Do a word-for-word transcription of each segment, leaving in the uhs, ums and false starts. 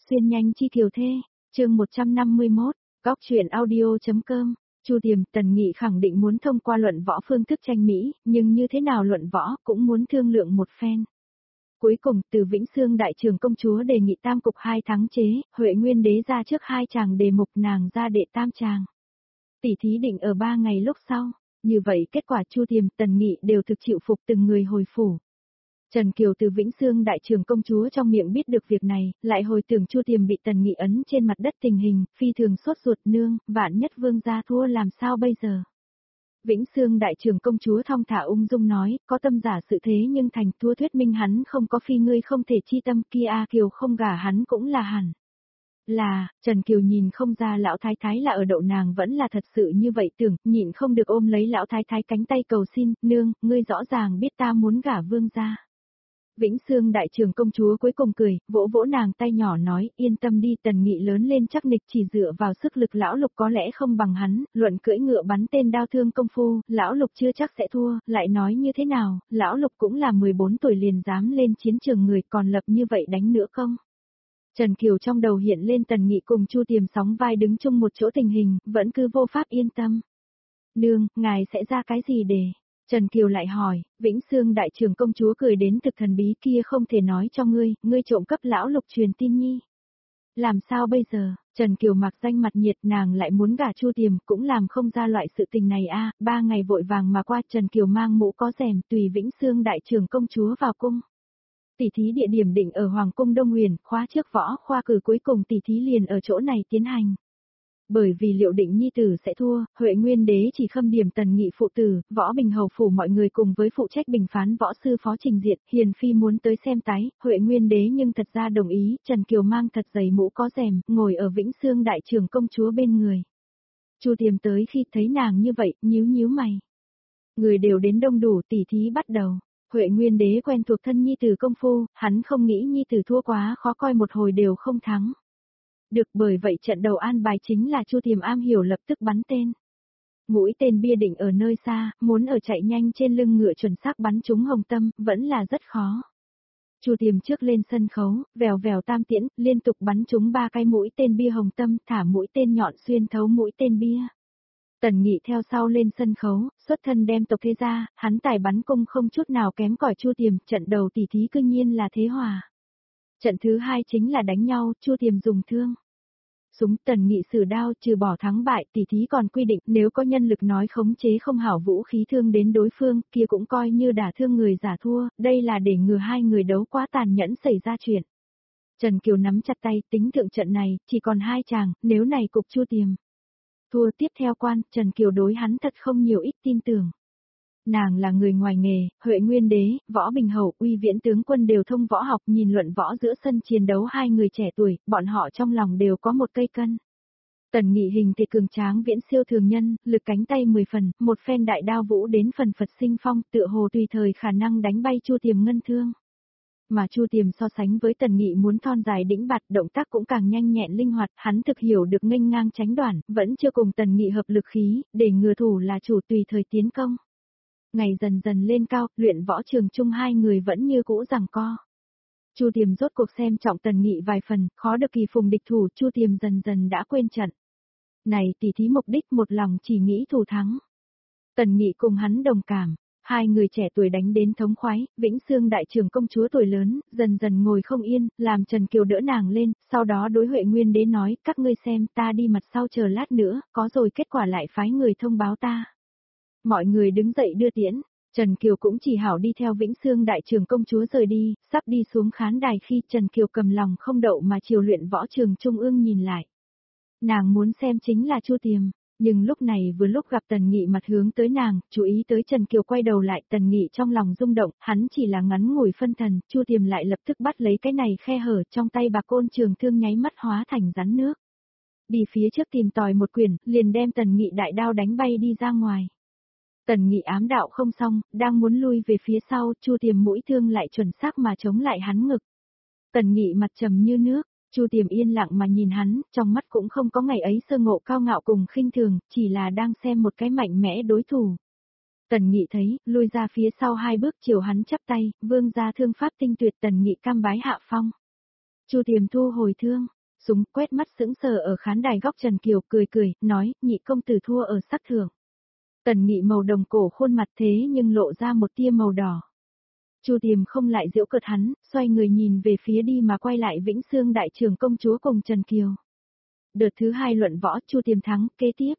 Xuyên nhanh chi kiều thê, chương một trăm năm mươi mốt, góc truyện audio.com, Chu Tiềm. Tần Nghị khẳng định muốn thông qua luận võ phương thức tranh Mỹ, nhưng như thế nào luận võ cũng muốn thương lượng một phen. Cuối cùng, từ Vĩnh Xương đại trưởng công chúa đề nghị tam cục hai thắng chế, Huệ Nguyên đế ra trước hai chàng đề mục, nàng ra đệ tam chàng. Tỷ thí định ở ba ngày lúc sau, như vậy kết quả Chu Tiềm, Tần Nghị đều thực chịu phục từng người hồi phủ. Trần Kiều từ Vĩnh Xương đại trưởng công chúa trong miệng biết được việc này, lại hồi tưởng Chu Tiềm bị Tần Nghị ấn trên mặt đất tình hình, phi thường sốt ruột, nương, vạn nhất vương gia thua làm sao bây giờ. Vĩnh Xương đại trưởng công chúa thong thả ung dung nói, có tâm giả sự thế nhưng thành thua thuyết minh hắn không có phi ngươi không thể chi tâm, kia A Kiều không gả hắn cũng là hẳn. Là, Trần Kiều nhìn không ra lão thái thái là ở đậu nàng vẫn là thật sự như vậy tưởng, nhịn không được ôm lấy lão thái thái cánh tay cầu xin, nương, ngươi rõ ràng biết ta muốn gả vương gia. Vĩnh Xương đại trưởng công chúa cuối cùng cười, vỗ vỗ nàng tay nhỏ nói, yên tâm đi, Tần Nghị lớn lên chắc nịch chỉ dựa vào sức lực lão lục có lẽ không bằng hắn, luận cưỡi ngựa bắn tên đao thương công phu, lão lục chưa chắc sẽ thua, lại nói như thế nào, lão lục cũng là mười bốn tuổi liền dám lên chiến trường người còn lập như vậy đánh nữa không? Trần Kiều trong đầu hiện lên Tần Nghị cùng Chu Tiềm sóng vai đứng chung một chỗ tình hình, vẫn cứ vô pháp yên tâm. Nương, ngài sẽ ra cái gì để... Trần Kiều lại hỏi, Vĩnh Xương đại trưởng công chúa cười đến thực thần bí kia không thể nói cho ngươi, ngươi trộm cắp lão lục truyền tin nhi. Làm sao bây giờ, Trần Kiều mặc danh mặt nhiệt nàng lại muốn gả Chu Tiềm cũng làm không ra loại sự tình này a. Ba ngày vội vàng mà qua Trần Kiều mang mũ có rèm tùy Vĩnh Xương đại trưởng công chúa vào cung. Tỷ thí địa điểm định ở Hoàng cung Đông Huyền, khóa trước võ khoa cử cuối cùng tỷ thí liền ở chỗ này tiến hành. Bởi vì liệu định nhi tử sẽ thua, Huệ Nguyên đế chỉ khâm điểm Tần Nghị phụ tử, Võ Bình hầu phủ mọi người cùng với phụ trách bình phán võ sư Phó Trình Diệt, Hiền phi muốn tới xem tái, Huệ Nguyên đế nhưng thật ra đồng ý, Trần Kiều mang thật dày mũ có rèm, ngồi ở Vĩnh Xương đại trưởng công chúa bên người. Chu Tiềm tới khi thấy nàng như vậy, nhíu nhíu mày. Người đều đến đông đủ, tỷ thí bắt đầu. Huệ Nguyên đế quen thuộc thân nhi tử công phu, hắn không nghĩ nhi tử thua quá khó coi một hồi đều không thắng. Được, bởi vậy trận đầu an bài chính là Chu Tiềm am hiểu lập tức bắn tên. Mũi tên bia định ở nơi xa, muốn ở chạy nhanh trên lưng ngựa chuẩn xác bắn trúng hồng tâm, vẫn là rất khó. Chu Tiềm trước lên sân khấu, vèo vèo tam tiễn, liên tục bắn trúng ba cái mũi tên bia hồng tâm, thả mũi tên nhọn xuyên thấu mũi tên bia. Tần Nghị theo sau lên sân khấu, xuất thân đem tộc thế ra, hắn tài bắn cung không chút nào kém cỏi Chu Tiềm, trận đầu tỷ thí cư nhiên là thế hòa. Trận thứ hai chính là đánh nhau, Chu Tiềm dùng thương. Súng, Tần Nghị sử đao, trừ bỏ thắng bại, tỷ thí còn quy định nếu có nhân lực nói khống chế không hảo vũ khí thương đến đối phương, kia cũng coi như đả thương người giả thua, đây là để ngừa hai người đấu quá tàn nhẫn xảy ra chuyện. Trần Kiều nắm chặt tay, tính thượng trận này, chỉ còn hai chàng, nếu này cục Chu Tiềm thua tiếp theo quan, Trần Kiều đối hắn thật không nhiều ít tin tưởng. Nàng là người ngoài nghề, Huệ Nguyên đế, Võ Bình hầu, Uy Viễn tướng quân đều thông võ học, nhìn luận võ giữa sân chiến đấu hai người trẻ tuổi, bọn họ trong lòng đều có một cây cân. Tần Nghị hình thể cường tráng viễn siêu thường nhân, lực cánh tay mười phần, một phen đại đao vũ đến phần phật sinh phong, tựa hồ tùy thời khả năng đánh bay Chu Tiềm ngân thương. Mà Chu Tiềm so sánh với Tần Nghị muốn thon dài đĩnh bạt, động tác cũng càng nhanh nhẹn linh hoạt, hắn thực hiểu được nghênh ngang tránh đoản, vẫn chưa cùng Tần Nghị hợp lực khí, để ngừa thủ là chủ tùy thời tiến công. Ngày dần dần lên cao, luyện võ trường chung hai người vẫn như cũ giằng co. Chu Tiềm rốt cuộc xem trọng Tần Nghị vài phần, khó được kỳ phùng địch thủ, Chu Tiềm dần dần đã quên trận. Này tỷ thí mục đích một lòng chỉ nghĩ thủ thắng. Tần Nghị cùng hắn đồng cảm, hai người trẻ tuổi đánh đến thống khoái, Vĩnh Xương đại trưởng công chúa tuổi lớn, dần dần ngồi không yên, làm Trần Kiều đỡ nàng lên, sau đó đối Huệ Nguyên đế nói, các ngươi xem ta đi mặt sau chờ lát nữa, có rồi kết quả lại phái người thông báo ta. Mọi người đứng dậy đưa tiễn, Trần Kiều cũng chỉ hảo đi theo Vĩnh Xương đại trưởng công chúa rời đi, sắp đi xuống khán đài khi Trần Kiều cầm lòng không đậu mà chiều luyện võ trường trung ương nhìn lại. Nàng muốn xem chính là Chu Tiềm, nhưng lúc này vừa lúc gặp Tần Nghị mặt hướng tới nàng, chú ý tới Trần Kiều quay đầu lại, Tần Nghị trong lòng rung động, hắn chỉ là ngắn ngủi phân thần, Chu Tiềm lại lập tức bắt lấy cái này khe hở trong tay bạc côn trường thương nháy mắt hóa thành rắn nước. Đi phía trước tìm tòi một quyển, liền đem Tần Nghị đại đao đánh bay đi ra ngoài. Tần Nghị ám đạo không xong, đang muốn lui về phía sau, Chu Tiềm mũi thương lại chuẩn xác mà chống lại hắn ngực. Tần Nghị mặt trầm như nước, Chu Tiềm yên lặng mà nhìn hắn, trong mắt cũng không có ngày ấy sơ ngộ cao ngạo cùng khinh thường, chỉ là đang xem một cái mạnh mẽ đối thủ. Tần Nghị thấy, lui ra phía sau hai bước chiều hắn chắp tay, vương ra thương pháp tinh tuyệt, Tần Nghị cam bái hạ phong. Chu Tiềm thu hồi thương, súng quét mắt sững sờ ở khán đài góc Trần Kiều cười cười, nói, nhị công tử thua ở sắc thưởng. Tần Nghị màu đồng cổ khuôn mặt thế nhưng lộ ra một tia màu đỏ. Chu Tiềm không lại giễu cợt hắn, xoay người nhìn về phía đi mà quay lại Vĩnh Xương đại trưởng công chúa cùng Trần Kiều. Đợt thứ hai luận võ Chu Tiềm thắng, kế tiếp.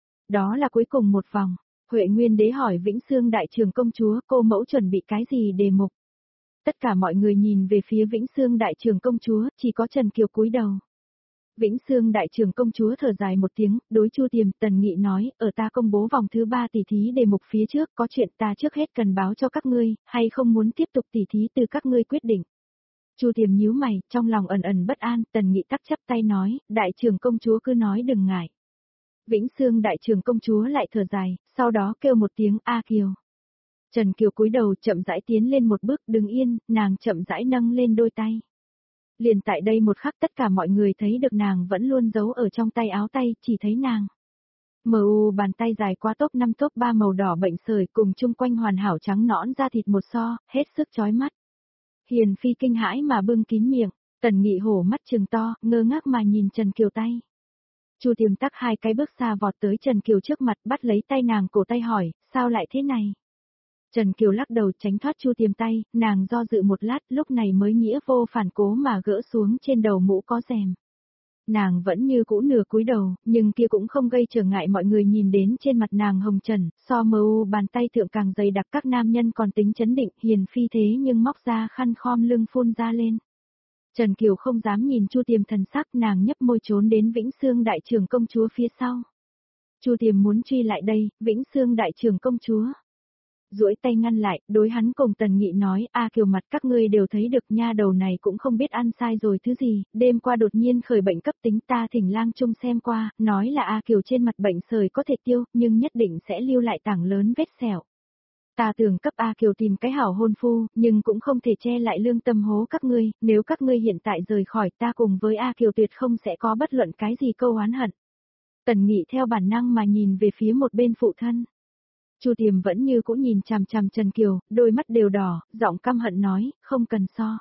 Đó là cuối cùng một vòng. Huệ Nguyên Đế hỏi Vĩnh Xương đại trưởng công chúa cô mẫu chuẩn bị cái gì đề mục. Tất cả mọi người nhìn về phía Vĩnh Xương đại trưởng công chúa, chỉ có Trần Kiều cúi đầu. Vĩnh Xương đại trưởng công chúa thở dài một tiếng, đối Chu Tiềm, Tần Nghị nói, ở ta công bố vòng thứ ba tỷ thí đề mục phía trước, có chuyện ta trước hết cần báo cho các ngươi, hay không muốn tiếp tục tỷ thí từ các ngươi quyết định. Chu Tiềm nhíu mày, trong lòng ẩn ẩn bất an, Tần Nghị tắc chấp tay nói, đại trưởng công chúa cứ nói đừng ngại. Vĩnh Xương đại trưởng công chúa lại thở dài, sau đó kêu một tiếng A Kiều. Trần Kiều cúi đầu chậm rãi tiến lên một bước, đứng yên, nàng chậm rãi nâng lên đôi tay. Liền tại đây một khắc tất cả mọi người thấy được nàng vẫn luôn giấu ở trong tay áo tay, chỉ thấy nàng. Mờ u bàn tay dài qua top năm top ba màu đỏ bệnh sởi cùng chung quanh hoàn hảo trắng nõn da thịt một so, hết sức chói mắt. Hiền Phi kinh hãi mà bưng kín miệng, Tần Nghị hổ mắt trừng to, ngơ ngác mà nhìn Trần Kiều tay. Chu Tiềm tắc hai cái bước xa vọt tới Trần Kiều trước mặt bắt lấy tay nàng cổ tay hỏi, sao lại thế này? Trần Kiều lắc đầu tránh thoát Chu Tiềm tay, nàng do dự một lát lúc này mới nghĩa vô phản cố mà gỡ xuống trên đầu mũ có rèm. Nàng vẫn như cũ nửa cúi đầu, nhưng kia cũng không gây trở ngại mọi người nhìn đến trên mặt nàng hồng trần, so mờ u bàn tay thượng càng dày đặc các nam nhân còn tính chấn định, Hiền Phi thế nhưng móc ra khăn khom lưng phun ra lên. Trần Kiều không dám nhìn Chu Tiềm thần sắc, nàng nhấp môi trốn đến Vĩnh Xương đại trưởng công chúa phía sau. Chu Tiềm muốn truy lại đây, Vĩnh Xương đại trưởng công chúa. Duỗi tay ngăn lại, đối hắn cùng Tần Nghị nói, A Kiều mặt các ngươi đều thấy được nha đầu này cũng không biết ăn sai rồi thứ gì, đêm qua đột nhiên khởi bệnh cấp tính ta thỉnh lang trung xem qua, nói là A Kiều trên mặt bệnh sởi có thể tiêu, nhưng nhất định sẽ lưu lại tảng lớn vết sẹo. Ta tưởng cấp A Kiều tìm cái hảo hôn phu, nhưng cũng không thể che lại lương tâm hố các ngươi, nếu các ngươi hiện tại rời khỏi ta cùng với A Kiều tuyệt không sẽ có bất luận cái gì câu oán hận. Tần Nghị theo bản năng mà nhìn về phía một bên phụ thân. Chu Tiềm vẫn như cũ nhìn chằm chằm Trần Kiều, đôi mắt đều đỏ, giọng căm hận nói, không cần so.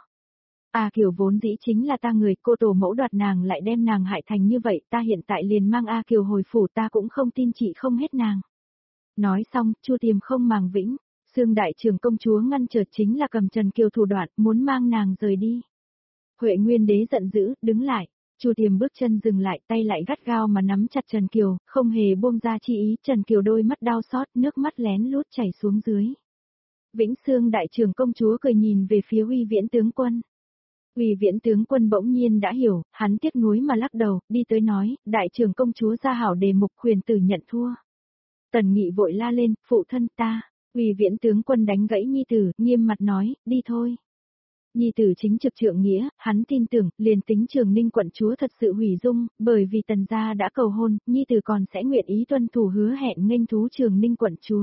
A Kiều vốn dĩ chính là ta người, cô tổ mẫu đoạt nàng lại đem nàng hại thành như vậy, ta hiện tại liền mang A Kiều hồi phủ ta cũng không tin chị không hết nàng. Nói xong, Chu Tiềm không màng Vĩnh Xương đại trưởng công chúa ngăn trở chính là cầm Trần Kiều thủ đoạn, muốn mang nàng rời đi. Huệ Nguyên Đế giận dữ, đứng lại. Chu Tiềm bước chân dừng lại, tay lại gắt gao mà nắm chặt Trần Kiều, không hề buông ra chi ý, Trần Kiều đôi mắt đau xót, nước mắt lén lút chảy xuống dưới. Vĩnh Xương đại trưởng công chúa cười nhìn về phía Uy Viễn tướng quân. Uy Viễn tướng quân bỗng nhiên đã hiểu, hắn tiếc nuối mà lắc đầu, đi tới nói, đại trưởng công chúa ra hảo đề mục khuyên tử nhận thua. Tần Nghị vội la lên, phụ thân ta. Uy Viễn tướng quân đánh gãy nhi tử, nghiêm mặt nói, đi thôi. Nhi tử chính trực trượng nghĩa, hắn tin tưởng, liền tính Trường Ninh quận chúa thật sự hủy dung, bởi vì Tần gia đã cầu hôn, nhi tử còn sẽ nguyện ý tuân thủ hứa hẹn nghênh thú Trường Ninh quận chúa.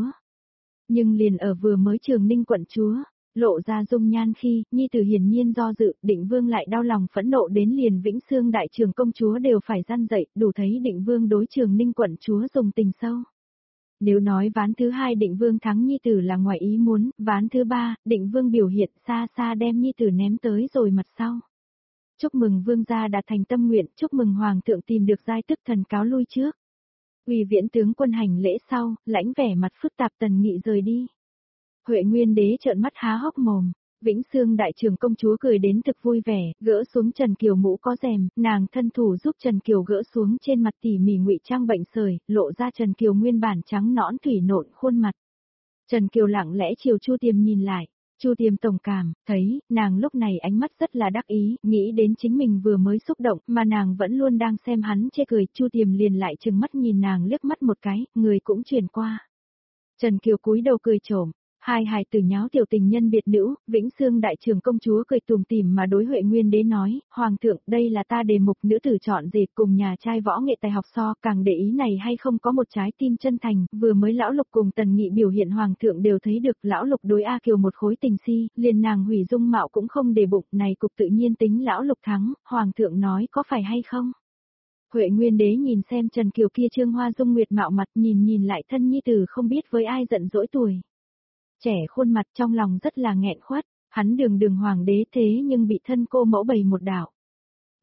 Nhưng liền ở vừa mới Trường Ninh quận chúa, lộ ra dung nhan khi, nhi tử hiển nhiên do dự, Định Vương lại đau lòng phẫn nộ đến liền Vĩnh Xương đại trưởng công chúa đều phải gian dậy, đủ thấy Định Vương đối Trường Ninh quận chúa dùng tình sâu. Nếu nói ván thứ hai Định Vương thắng nhi tử là ngoài ý muốn, ván thứ ba, Định Vương biểu hiện xa xa đem nhi tử ném tới rồi mặt sau. Chúc mừng vương gia đạt thành tâm nguyện, chúc mừng hoàng thượng tìm được giai tức thần cáo lui trước. Uy Viễn tướng quân hành lễ sau, lãnh vẻ mặt phức tạp Tần Nghị rời đi. Huệ Nguyên Đế trợn mắt há hốc mồm. Vĩnh Xương đại trưởng công chúa cười đến thực vui vẻ, gỡ xuống Trần Kiều mũ có rèm, nàng thân thủ giúp Trần Kiều gỡ xuống trên mặt tỉ mỉ ngụy trang bệnh sởi, lộ ra Trần Kiều nguyên bản trắng nõn thủy nộn khuôn mặt. Trần Kiều lặng lẽ chiều Chu Tiềm nhìn lại, Chu Tiềm tổng cảm, thấy, nàng lúc này ánh mắt rất là đắc ý, nghĩ đến chính mình vừa mới xúc động, mà nàng vẫn luôn đang xem hắn chê cười, Chu Tiềm liền lại trừng mắt nhìn nàng liếc mắt một cái, người cũng chuyển qua. Trần Kiều cúi đầu cười trộm. Hai hài tử nháo tiểu tình nhân biệt nữ, Vĩnh Xương đại trưởng công chúa cười tùm tìm mà đối Huệ Nguyên Đế nói, Hoàng thượng, đây là ta đề mục nữ tử chọn dệt cùng nhà trai võ nghệ tài học so, càng để ý này hay không có một trái tim chân thành, vừa mới lão lục cùng Tần Nghị biểu hiện Hoàng thượng đều thấy được lão lục đối A Kiều một khối tình si, liền nàng hủy dung mạo cũng không để bụng, này cục tự nhiên tính lão lục thắng, Hoàng thượng nói có phải hay không? Huệ Nguyên Đế nhìn xem Trần Kiều kia trương hoa dung nguyệt mạo mặt nhìn nhìn lại thân nhi tử không biết với ai giận dỗi tuổi. Trẻ khuôn mặt trong lòng rất là nghẹn khuất, hắn đường đường hoàng đế thế nhưng bị thân cô mẫu bày một đảo.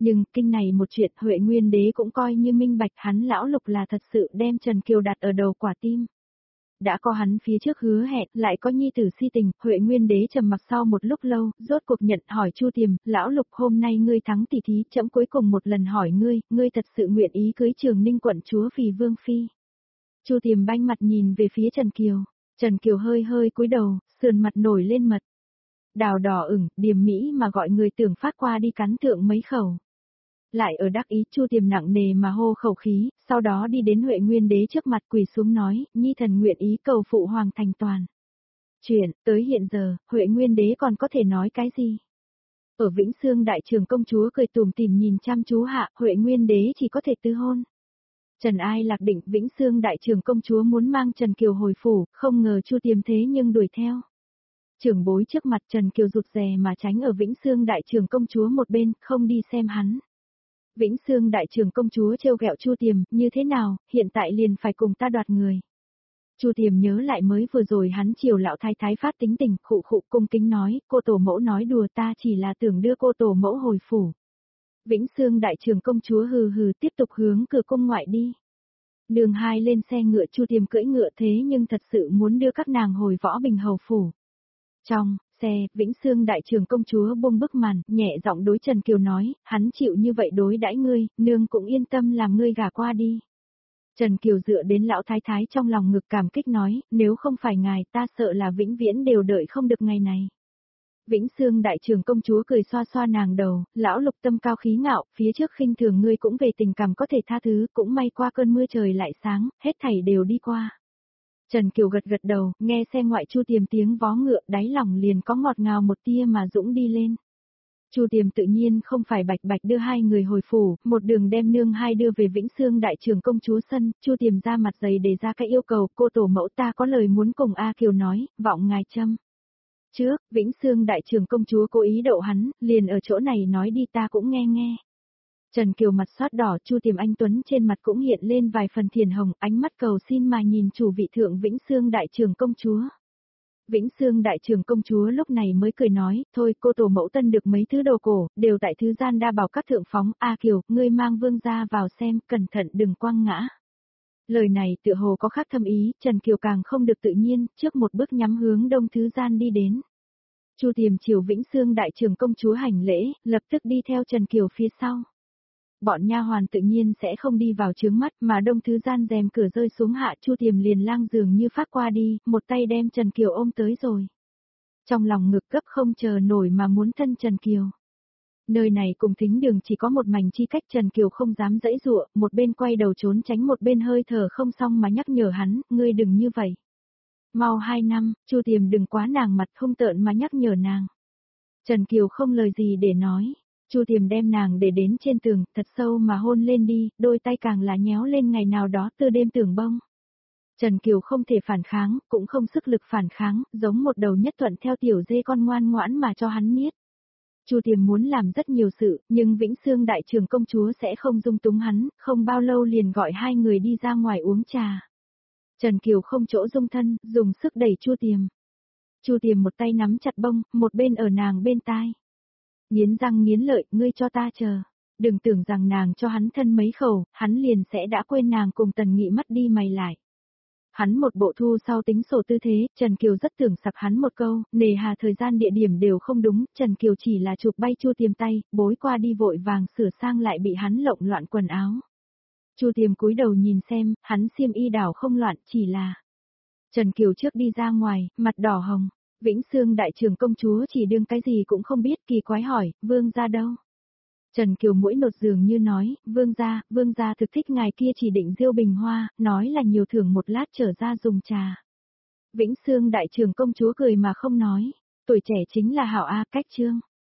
Nhưng, kinh này một chuyện Huệ Nguyên Đế cũng coi như minh bạch hắn lão Lục là thật sự đem Trần Kiều đặt ở đầu quả tim. Đã có hắn phía trước hứa hẹn, lại có nhi tử si tình, Huệ Nguyên Đế trầm mặc sau một lúc lâu, rốt cuộc nhận hỏi Chu Tiềm, lão Lục hôm nay ngươi thắng tỷ thí, trẫm cuối cùng một lần hỏi ngươi, ngươi thật sự nguyện ý cưới Trường Ninh quận chúa vì vương phi. Chu Tiềm banh mặt nhìn về phía Trần Kiều, Trần Kiều hơi hơi cúi đầu, sườn mặt nổi lên mật. Đào đỏ ửng, điềm mỹ mà gọi người tưởng phát qua đi cắn thượng mấy khẩu. Lại ở đắc ý Chu Tiềm nặng nề mà hô khẩu khí, sau đó đi đến Huệ Nguyên Đế trước mặt quỳ xuống nói, nhi thần nguyện ý cầu phụ hoàng thành toàn. Chuyện, tới hiện giờ, Huệ Nguyên Đế còn có thể nói cái gì? Ở Vĩnh Xương đại trưởng công chúa cười tủm tỉm nhìn chăm chú hạ, Huệ Nguyên Đế chỉ có thể tư hôn. Trần Ai Lạc định Vĩnh Xương đại trưởng công chúa muốn mang Trần Kiều hồi phủ, không ngờ Chu Tiềm thế nhưng đuổi theo. Trưởng bối trước mặt Trần Kiều rụt rè mà tránh ở Vĩnh Xương đại trưởng công chúa một bên, không đi xem hắn. Vĩnh Xương đại trưởng công chúa trêu ghẹo Chu Tiềm, như thế nào, hiện tại liền phải cùng ta đoạt người. Chu Tiềm nhớ lại mới vừa rồi hắn chiều lão thái thái phát tính tình, khụ khụ cung kính nói, cô tổ mẫu nói đùa ta chỉ là tưởng đưa cô tổ mẫu hồi phủ. Vĩnh Xương đại trưởng công chúa hừ hừ tiếp tục hướng cửa cung ngoại đi. Đường hai lên xe ngựa Chu Tiềm cưỡi ngựa thế nhưng thật sự muốn đưa các nàng hồi Võ Bình hầu phủ. Trong xe, Vĩnh Xương đại trưởng công chúa buông bức màn, nhẹ giọng đối Trần Kiều nói, hắn chịu như vậy đối đãi ngươi, nương cũng yên tâm làm ngươi gả qua đi. Trần Kiều dựa đến lão thái thái trong lòng ngực cảm kích nói, nếu không phải ngài ta sợ là vĩnh viễn đều đợi không được ngày này. Vĩnh Xương đại trưởng công chúa cười xoa xoa nàng đầu, lão Lục tâm cao khí ngạo, phía trước khinh thường ngươi cũng về tình cảm có thể tha thứ, cũng may qua cơn mưa trời lại sáng, hết thảy đều đi qua. Trần Kiều gật gật đầu, nghe xe ngoại Chu Tiềm tiếng vó ngựa, đáy lòng liền có ngọt ngào một tia mà dũng đi lên. Chu Tiềm tự nhiên không phải bạch bạch đưa hai người hồi phủ, một đường đem nương hai đưa về Vĩnh Xương đại trưởng công chúa sân, Chu Tiềm ra mặt dày đề ra cái yêu cầu, cô tổ mẫu ta có lời muốn cùng A Kiều nói, vọng ngài châm. Trước, Vĩnh Xương đại trưởng công chúa cố ý đậu hắn, liền ở chỗ này nói đi ta cũng nghe nghe. Trần Kiều mặt xót đỏ, Chu Tiềm anh tuấn trên mặt cũng hiện lên vài phần thiền hồng, ánh mắt cầu xin mà nhìn chủ vị thượng Vĩnh Xương đại trưởng công chúa. Vĩnh Xương đại trưởng công chúa lúc này mới cười nói, thôi cô tổ mẫu tân được mấy thứ đồ cổ, đều tại thứ gian đa bảo các thượng phóng, A Kiều, ngươi mang vương gia vào xem, cẩn thận đừng quăng ngã. Lời này tựa hồ có khác thâm ý, Trần Kiều càng không được tự nhiên, trước một bước nhắm hướng đông thứ gian đi đến. Chu Tiềm chiều Vĩnh Xương đại trưởng công chúa hành lễ, lập tức đi theo Trần Kiều phía sau. Bọn nha hoàn tự nhiên sẽ không đi vào chướng mắt mà đông thứ gian rèm cửa rơi xuống hạ Chu Tiềm liền lang dường như phát qua đi, một tay đem Trần Kiều ôm tới rồi. Trong lòng ngực cấp không chờ nổi mà muốn thân Trần Kiều. Nơi này cùng thính đường chỉ có một mảnh chi cách Trần Kiều không dám dãy dụa, một bên quay đầu trốn tránh một bên hơi thở không xong mà nhắc nhở hắn, ngươi đừng như vậy. Mau hai năm, Chu Tiềm đừng quá nàng mặt không tợn mà nhắc nhở nàng. Trần Kiều không lời gì để nói. Chu Tiềm đem nàng để đến trên tường, thật sâu mà hôn lên đi, đôi tay càng là nhéo lên ngày nào đó từ đêm tưởng bông. Trần Kiều không thể phản kháng, cũng không sức lực phản kháng, giống một đầu nhất thuận theo tiểu dê con ngoan ngoãn mà cho hắn niết. Chu Tiềm muốn làm rất nhiều sự, nhưng Vĩnh Xương đại trưởng công chúa sẽ không dung túng hắn, không bao lâu liền gọi hai người đi ra ngoài uống trà. Trần Kiều không chỗ dung thân, dùng sức đẩy Chu Tiềm. Chu Tiềm một tay nắm chặt bông, một bên ở nàng bên tai. Nghiến răng nghiến lợi, ngươi cho ta chờ. Đừng tưởng rằng nàng cho hắn thân mấy khẩu, hắn liền sẽ đã quên nàng cùng Tần Nghị mắt đi mày lại. Hắn một bộ thu sau tính sổ tư thế, Trần Kiều rất tưởng sặc hắn một câu, nề hà thời gian địa điểm đều không đúng, Trần Kiều chỉ là chụp bay Chu Tiềm tay, bối qua đi vội vàng sửa sang lại bị hắn lộng loạn quần áo. Chu Tiềm cúi đầu nhìn xem, hắn xiêm y đảo không loạn, chỉ là... Trần Kiều trước đi ra ngoài, mặt đỏ hồng. Vĩnh Xương đại trưởng công chúa chỉ đương cái gì cũng không biết, kỳ quái hỏi, vương gia đâu? Trần Kiều mũi nột dường như nói, vương gia, vương gia thực thích ngài kia chỉ định diêu bình hoa, nói là nhiều thưởng một lát trở ra dùng trà. Vĩnh Xương đại trưởng công chúa cười mà không nói, tuổi trẻ chính là hảo A cách trương.